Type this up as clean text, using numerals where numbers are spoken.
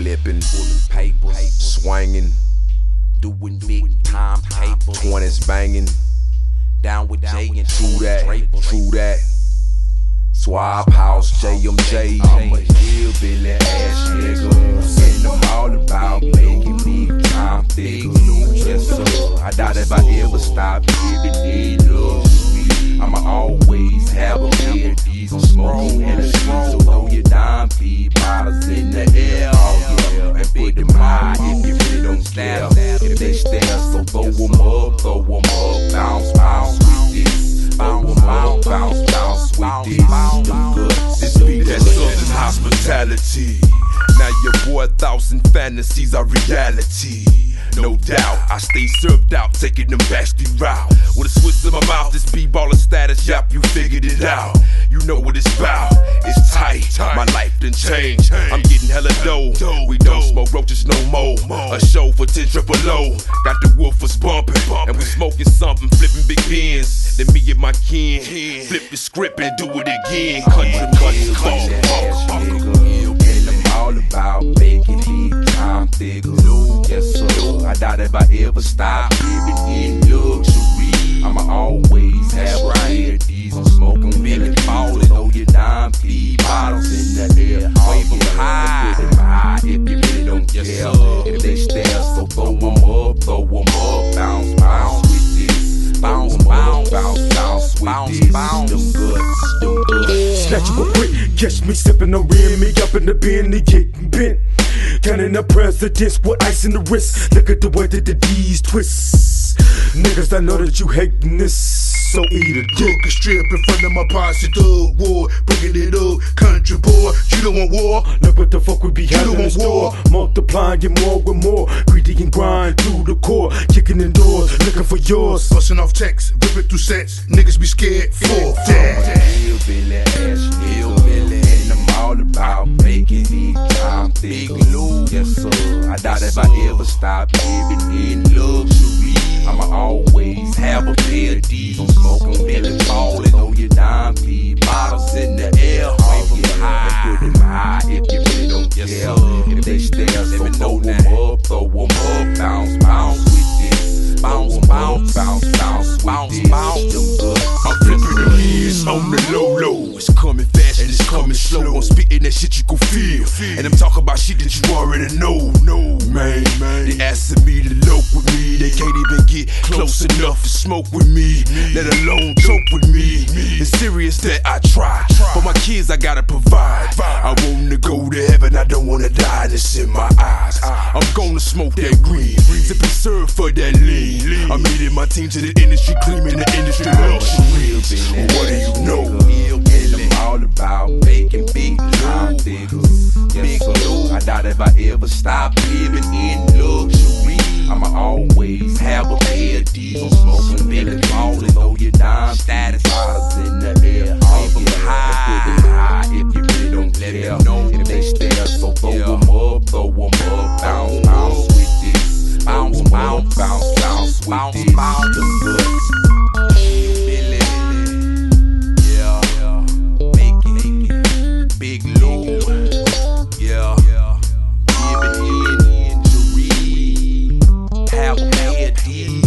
flipping, pulling papers, swinging, doing big time papers, 20s banging, down with Jay and true that. Swab House, JMJ. I'm a hillbilly ass nigga, and I'm all about making big time figures. Yes sir, I doubt if I ever stop giving it luxury. I'ma always have a pair of these on smoking and a street. So throw your dime feed bottles in the air, oh yeah, and put them high if you really don't care. If they stare, so throw them up, bounce, bounce with this, bounce, bounce, bounce, bounce with this. This beat that Southern hospitality. Now your boy thoughts and fantasies are reality. No doubt, I stay served out, taking them backstreet route. With a switch in my mouth, this b-baller status, yap, you figured it out. You know what it's about, it's tight, my life done changed. I'm getting hella dough, we don't smoke roaches no more. A show for 10 triple O, got the woofers bumping, and we smoking something, flipping big bins. Then me and my kin, flip the script and do it again. Country, and I'm all about making big time figures. Yes sir, I doubt if I ever stop giving it luxury. I'ma always have a pair of these on smoking, Billy ballin', throw your dime feed bottles in the air, wave them high, put them high if you really don't care. If they stare, so throw them up, bounce, bounce with this, bounce, bounce, bounce, bounce with this, them guts. Snatch you a brick, catch me sipping on rim, me up in the bin, they getting bent. Counting the presidents with ice in the wrist. Look at the way that the D's twist. Niggas, I know that you hating this, so eat a dick. Took a strip in front of my posse, thug war, bringing it up, country boy. You don't want war? Look what the fuck we be having in store. Multiplying, get more with more. Greedy and grind through the core, kicking in doors, looking for yours. Busting off texts, ripping through sets. Niggas be scared for that. Hillbilly ass hillbilly, and I'm all about making big time figures. Yes sir, I doubt if I ever stop giving it luxury. I'ma always have a pair of these on smoking, Billy ballin', throw your dime feed bottles in the air, wave them high, and put them high if you really don't care. If they stare, so throw them up, bounce, bounce with this, bounce, bounce, bounce, bounce, bounce, bounce. I'm flipping the gears on the low. It's coming fast and it's coming slow. I'm spitting that shit you gon' feel, and I'm talking about shit that you already know. Man, they asking me to lope with me. They can't even get close enough to smoke with me, let alone choke with me. It's serious that I try. For my kids I gotta provide. I wanna go to heaven, I don't wanna die, and it's in my eyes. I'm gonna smoke that green, sipping syrup for that lean. I'm leading my team to the industry, gleaming the industry luxury. What do you know? And I'm all about making big time figures. Yes sir, I doubt if I ever stop living in luxury. I'ma always have a pair of these on smoking, Billy ballin', throw your dime status bottles in the air, wave them high, and put them high if you really don't care. If they stare, so throw them up, bounce, bounce with this, bounce, bounce, bounce, bounce with this, them guts. Big load, yeah, giving injury, have a pair of these.